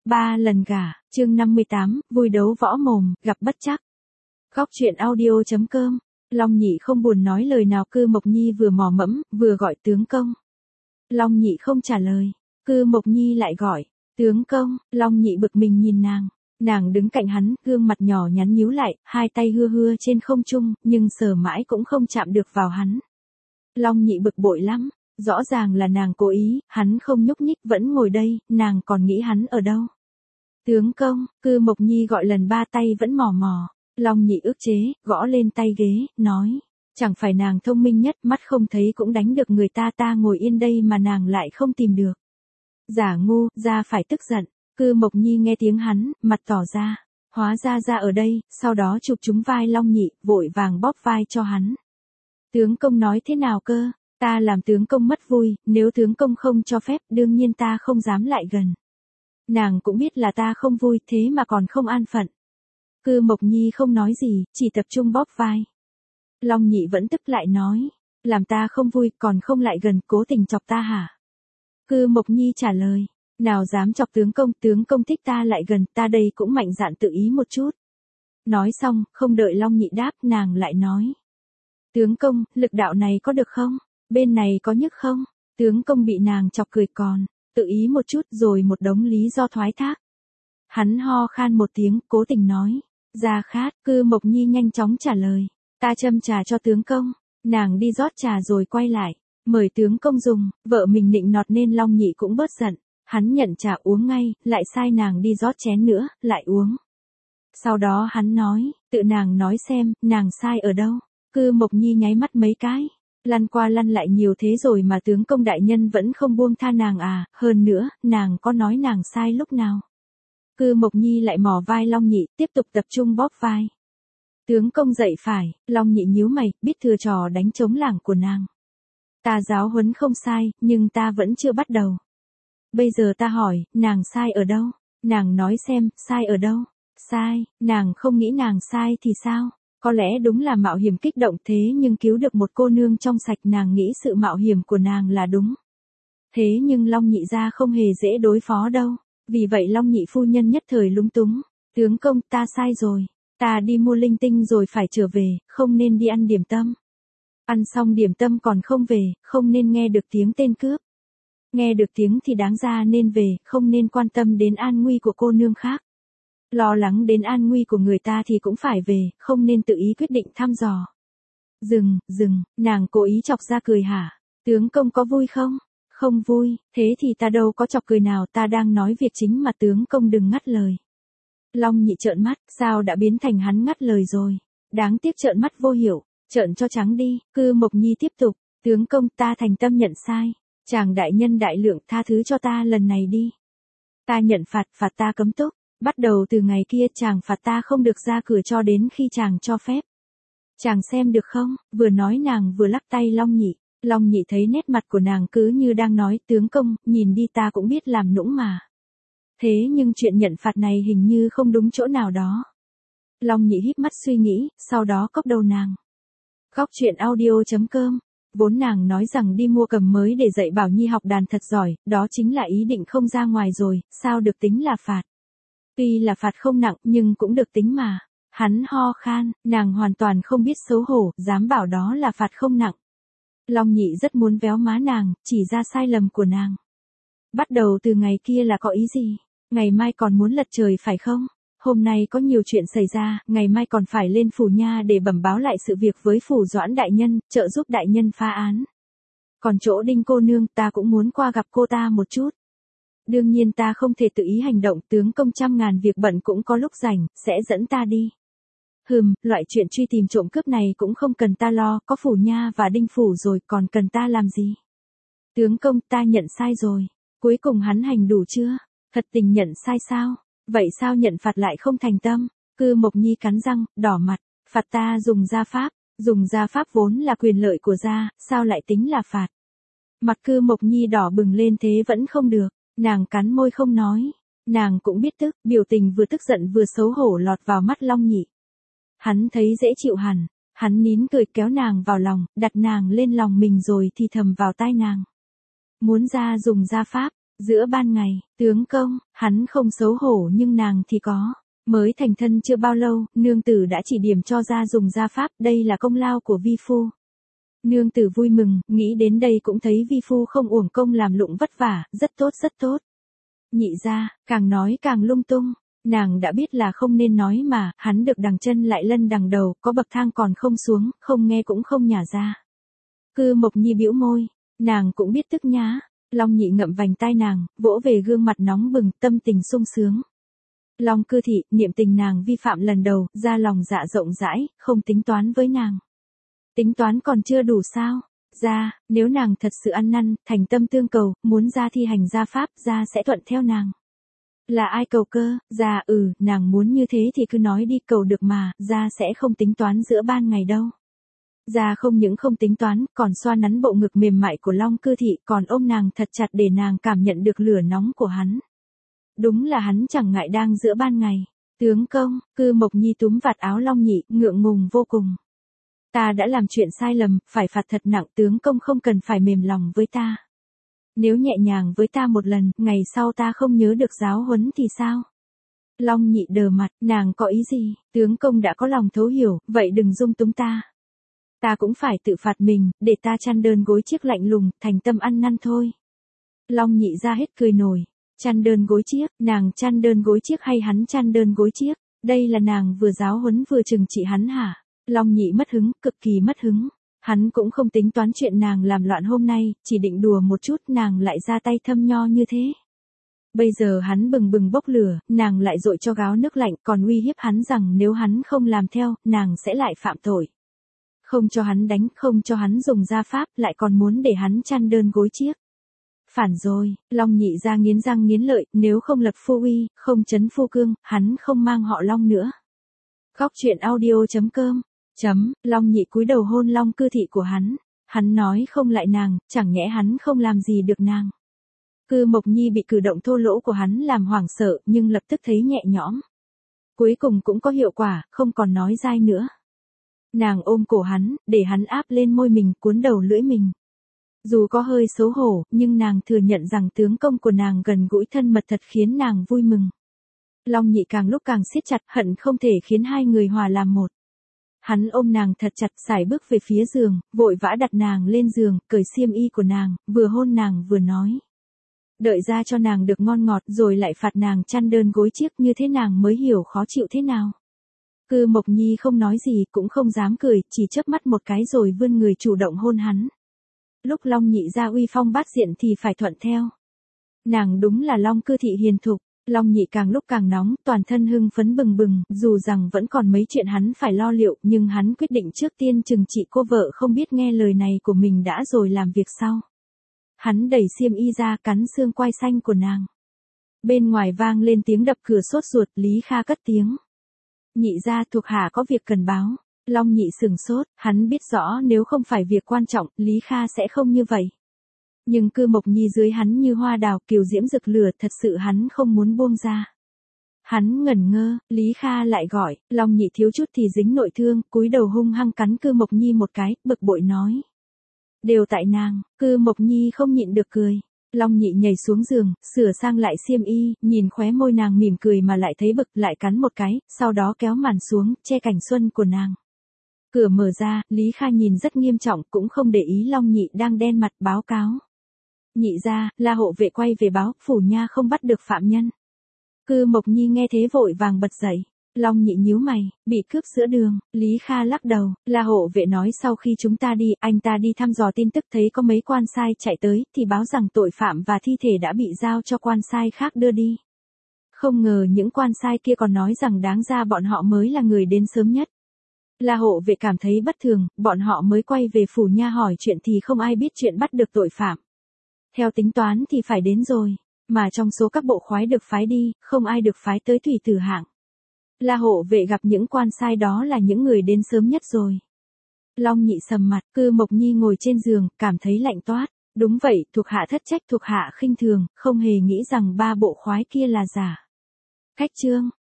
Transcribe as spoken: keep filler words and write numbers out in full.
Ba lần gả, chương năm mươi tám, vui đấu võ mồm, gặp bất trắc. Góc truyện audio.com, Long Nhị không buồn nói lời nào. Cư Mộc Nhi vừa mò mẫm, vừa gọi tướng công. Long Nhị không trả lời, Cư Mộc Nhi lại gọi, tướng công. Long Nhị bực mình nhìn nàng, nàng đứng cạnh hắn, gương mặt nhỏ nhắn nhíu lại, hai tay hưa hưa trên không trung, nhưng sờ mãi cũng không chạm được vào hắn. Long Nhị bực bội lắm, rõ ràng là nàng cố ý, hắn không nhúc nhích vẫn ngồi đây, nàng còn nghĩ hắn ở đâu. Tướng công, Cư Mộc Nhi gọi lần ba tay vẫn mò mò. Long Nhị ức chế, gõ lên tay ghế, nói, chẳng phải nàng thông minh nhất, mắt không thấy cũng đánh được người ta, ta ngồi yên đây mà nàng lại không tìm được. Giả ngu, ra phải tức giận. Cư Mộc Nhi nghe tiếng hắn, mặt tỏ ra, hóa ra ra ở đây, sau đó chụp trúng vai Long Nhị, vội vàng bóp vai cho hắn. Tướng công nói thế nào cơ? Ta làm tướng công mất vui, nếu tướng công không cho phép, đương nhiên ta không dám lại gần. Nàng cũng biết là ta không vui, thế mà còn không an phận. Cư Mộc Nhi không nói gì, chỉ tập trung bóp vai. Long Nhị vẫn tức lại nói, làm ta không vui, còn không lại gần, cố tình chọc ta hả? Cư Mộc Nhi trả lời, nào dám chọc tướng công, tướng công thích ta lại gần, ta đây cũng mạnh dạn tự ý một chút. Nói xong, không đợi Long Nhị đáp, nàng lại nói, tướng công, lực đạo này có được không? Bên này có nhức không? Tướng công bị nàng chọc cười còn, tự ý một chút rồi một đống lý do thoái thác. Hắn ho khan một tiếng, cố tình nói, ra khát. Cư Mộc Nhi nhanh chóng trả lời, ta châm trà cho tướng công. Nàng đi rót trà rồi quay lại, mời tướng công dùng. Vợ mình nịnh nọt nên Long Nhị cũng bớt giận, hắn nhận trà uống ngay, lại sai nàng đi rót chén nữa, lại uống. Sau đó hắn nói, tự nàng nói xem, nàng sai ở đâu? Cư Mộc Nhi nháy mắt mấy cái, lăn qua lăn lại nhiều thế rồi mà tướng công đại nhân vẫn không buông tha nàng à, hơn nữa, nàng có nói nàng sai lúc nào? Cư Mộc Nhi lại mò vai Long Nhị, tiếp tục tập trung bóp vai. Tướng công dậy phải. Long Nhị nhíu mày, biết thừa trò đánh trống lảng của nàng. Ta giáo huấn không sai, nhưng ta vẫn chưa bắt đầu. Bây giờ ta hỏi, nàng sai ở đâu? Nàng nói xem, sai ở đâu? Sai, nàng không nghĩ nàng sai thì sao? Có lẽ đúng là mạo hiểm kích động thế nhưng cứu được một cô nương trong sạch, nàng nghĩ sự mạo hiểm của nàng là đúng. Thế nhưng Long Nhị gia không hề dễ đối phó đâu. Vì vậy Long Nhị phu nhân nhất thời lúng túng. Tướng công, ta sai rồi. Ta đi mua linh tinh rồi phải trở về, không nên đi ăn điểm tâm. Ăn xong điểm tâm còn không về, không nên nghe được tiếng tên cướp. Nghe được tiếng thì đáng ra nên về, không nên quan tâm đến an nguy của cô nương khác. Lo lắng đến an nguy của người ta thì cũng phải về, không nên tự ý quyết định thăm dò. Dừng, dừng, nàng cố ý chọc ra cười hả? Tướng công có vui không? Không vui, thế thì ta đâu có chọc cười nào, ta đang nói việc chính mà, tướng công đừng ngắt lời. Long Nhị trợn mắt, sao đã biến thành hắn ngắt lời rồi? Đáng tiếc trợn mắt vô hiểu, trợn cho trắng đi. Cư Mộc Nhi tiếp tục, tướng công, ta thành tâm nhận sai. Chàng đại nhân đại lượng, tha thứ cho ta lần này đi. Ta nhận phạt, phạt ta cấm túc. Bắt đầu từ ngày kia chàng phạt ta không được ra cửa cho đến khi chàng cho phép. Chàng xem được không? Vừa nói nàng vừa lắc tay Long Nhị. Long Nhị thấy nét mặt của nàng cứ như đang nói, tướng công, nhìn đi ta cũng biết làm nũng mà. Thế nhưng chuyện nhận phạt này hình như không đúng chỗ nào đó. Long Nhị híp mắt suy nghĩ, sau đó cốc đầu nàng. Góc truyện audio.com, vốn nàng nói rằng đi mua cầm mới để dạy Bảo Nhi học đàn thật giỏi, đó chính là ý định không ra ngoài rồi, sao được tính là phạt. Tuy là phạt không nặng nhưng cũng được tính mà. Hắn ho khan, nàng hoàn toàn không biết xấu hổ, dám bảo đó là phạt không nặng. Long Nhị rất muốn véo má nàng, chỉ ra sai lầm của nàng. Bắt đầu từ ngày kia là có ý gì? Ngày mai còn muốn lật trời phải không? Hôm nay có nhiều chuyện xảy ra, ngày mai còn phải lên phủ nha để bẩm báo lại sự việc với phủ Doãn đại nhân, trợ giúp đại nhân phá án. Còn chỗ Đinh cô nương, ta cũng muốn qua gặp cô ta một chút. Đương nhiên ta không thể tự ý hành động, tướng công trăm ngàn việc bận cũng có lúc rảnh, sẽ dẫn ta đi. Hừm, loại chuyện truy tìm trộm cướp này cũng không cần ta lo, có phủ nha và Đinh phủ rồi, còn cần ta làm gì? Tướng công, ta nhận sai rồi. Cuối cùng hắn hành đủ chưa? Thật tình nhận sai sao? Vậy sao nhận phạt lại không thành tâm? Cư Mộc Nhi cắn răng, đỏ mặt, phạt ta dùng gia pháp, dùng gia pháp vốn là quyền lợi của gia, sao lại tính là phạt? Mặt Cư Mộc Nhi đỏ bừng lên thế vẫn không được, nàng cắn môi không nói, nàng cũng biết tức, biểu tình vừa tức giận vừa xấu hổ lọt vào mắt Long Nhị. Hắn thấy dễ chịu hẳn, hắn nín cười kéo nàng vào lòng, đặt nàng lên lòng mình rồi thì thầm vào tai nàng. Muốn gia dùng gia pháp, Giữa ban ngày, tướng công, hắn không xấu hổ nhưng nàng thì có. Mới thành thân chưa bao lâu, nương tử đã chỉ điểm cho ra dùng gia pháp, đây là công lao của vi phu. Nương tử vui mừng, nghĩ đến đây cũng thấy vi phu không uổng công làm lụng vất vả, rất tốt rất tốt. Nhị gia, càng nói càng lung tung, nàng đã biết là không nên nói mà, hắn được đằng chân lại lân đằng đầu, có bậc thang còn không xuống, không nghe cũng không nhả ra. Cư Mộc Nhi bĩu môi, nàng cũng biết tức nhá. Long Nhị ngậm vành tai nàng, vỗ về gương mặt nóng bừng, tâm tình sung sướng. Long Cư Thị, niệm tình nàng vi phạm lần đầu, ra lòng dạ rộng rãi, không tính toán với nàng. Tính toán còn chưa đủ sao? Ra, nếu nàng thật sự ăn năn, thành tâm tương cầu, muốn ra thi hành gia pháp, ra sẽ thuận theo nàng. Là ai cầu cơ? Ra, ừ, nàng muốn như thế thì cứ nói đi, cầu được mà, ra sẽ không tính toán giữa ban ngày đâu. Ra không những không tính toán, còn xoa nắn bộ ngực mềm mại của Long Cư Thị, còn ôm nàng thật chặt để nàng cảm nhận được lửa nóng của hắn. Đúng là hắn chẳng ngại đang giữa ban ngày. Tướng công, Cư Mộc Nhi túm vạt áo Long Nhị, ngượng ngùng vô cùng. Ta đã làm chuyện sai lầm, phải phạt thật nặng, tướng công không cần phải mềm lòng với ta. Nếu nhẹ nhàng với ta một lần, ngày sau ta không nhớ được giáo huấn thì sao? Long Nhị đờ mặt, nàng có ý gì? Tướng công đã có lòng thấu hiểu, vậy đừng dung túng ta. Ta cũng phải tự phạt mình, để ta chăn đơn gối chiếc lạnh lùng, thành tâm ăn năn thôi. Long Nhị ra hết cười nổi. Chăn đơn gối chiếc, nàng chăn đơn gối chiếc hay hắn chăn đơn gối chiếc? Đây là nàng vừa giáo huấn vừa trừng trị hắn hả? Long Nhị mất hứng, cực kỳ mất hứng. Hắn cũng không tính toán chuyện nàng làm loạn hôm nay, chỉ định đùa một chút nàng lại ra tay thâm nho như thế. Bây giờ hắn bừng bừng bốc lửa, nàng lại dội cho gáo nước lạnh, còn uy hiếp hắn rằng nếu hắn không làm theo, nàng sẽ lại phạm tội. Không cho hắn đánh, không cho hắn dùng gia pháp, lại còn muốn để hắn chăn đơn gối chiếc. Phản rồi, Long Nhị ra nghiến răng nghiến lợi, nếu không lập phu uy, không chấn phu cương, hắn không mang họ Long nữa. Góc truyện audio chấm com chấm, Long Nhị cúi đầu hôn Long Cư Thị của hắn. Hắn nói không lại nàng, chẳng nhẽ hắn không làm gì được nàng. Cư Mộc Nhi bị cử động thô lỗ của hắn làm hoảng sợ, nhưng lập tức thấy nhẹ nhõm. Cuối cùng cũng có hiệu quả, không còn nói dai nữa. Nàng ôm cổ hắn, để hắn áp lên môi mình, cuốn đầu lưỡi mình. Dù có hơi xấu hổ, nhưng nàng thừa nhận rằng tướng công của nàng gần gũi thân mật thật khiến nàng vui mừng. Long Nhị càng lúc càng siết chặt, hận không thể khiến hai người hòa làm một. Hắn ôm nàng thật chặt, sải bước về phía giường, vội vã đặt nàng lên giường, cởi xiêm y của nàng, vừa hôn nàng vừa nói. Đợi ra cho nàng được ngon ngọt rồi lại phạt nàng chăn đơn gối chiếc, như thế nàng mới hiểu khó chịu thế nào. Cư Mộc Nhi không nói gì, cũng không dám cười, chỉ chớp mắt một cái rồi vươn người chủ động hôn hắn. Lúc Long Nhị ra uy phong bát diện thì phải thuận theo. Nàng đúng là Long Cư Thị hiền thục. Long Nhị càng lúc càng nóng, toàn thân hưng phấn bừng bừng, dù rằng vẫn còn mấy chuyện hắn phải lo liệu, nhưng hắn quyết định trước tiên trừng trị cô vợ không biết nghe lời này của mình đã rồi làm việc sau. Hắn đẩy xiêm y ra, cắn xương quai xanh của nàng. Bên ngoài vang lên tiếng đập cửa sốt ruột, Lý Kha cất tiếng. Nhị gia, thuộc hạ có việc cần báo. Long Nhị sừng sốt, hắn biết rõ nếu không phải việc quan trọng, Lý Kha sẽ không như vậy. Nhưng Cư Mộc Nhi dưới hắn như hoa đào kiều diễm rực lửa, thật sự hắn không muốn buông ra. Hắn ngẩn ngơ, Lý Kha lại gọi, Long Nhị thiếu chút thì dính nội thương, cúi đầu hung hăng cắn Cư Mộc Nhi một cái, bực bội nói. Đều tại nàng, Cư Mộc Nhi không nhịn được cười. Long Nhị nhảy xuống giường, sửa sang lại xiêm y, nhìn khóe môi nàng mỉm cười mà lại thấy bực, lại cắn một cái, sau đó kéo màn xuống, che cảnh xuân của nàng. Cửa mở ra, Lý Kha nhìn rất nghiêm trọng, cũng không để ý Long Nhị đang đen mặt, báo cáo. Nhị gia, La hộ vệ quay về báo, phủ nha không bắt được phạm nhân. Cư Mộc Nhi nghe thế vội vàng bật dậy. Long Nhị nhíu mày, bị cướp giữa đường. Lý Kha lắc đầu, La hộ vệ nói sau khi chúng ta đi, anh ta đi thăm dò tin tức thấy có mấy quan sai chạy tới, thì báo rằng tội phạm và thi thể đã bị giao cho quan sai khác đưa đi. Không ngờ những quan sai kia còn nói rằng đáng ra bọn họ mới là người đến sớm nhất. La hộ vệ cảm thấy bất thường, bọn họ mới quay về phủ nha hỏi chuyện thì không ai biết chuyện bắt được tội phạm. Theo tính toán thì phải đến rồi, mà trong số các bộ khoái được phái đi, không ai được phái tới thủy tử hạng. La hộ vệ gặp những quan sai đó là những người đến sớm nhất rồi. Long Nhị sầm mặt, Cư Mộc Nhi ngồi trên giường, cảm thấy lạnh toát. Đúng vậy, thuộc hạ thất trách, thuộc hạ khinh thường, không hề nghĩ rằng ba bộ khoái kia là giả. Khách trương,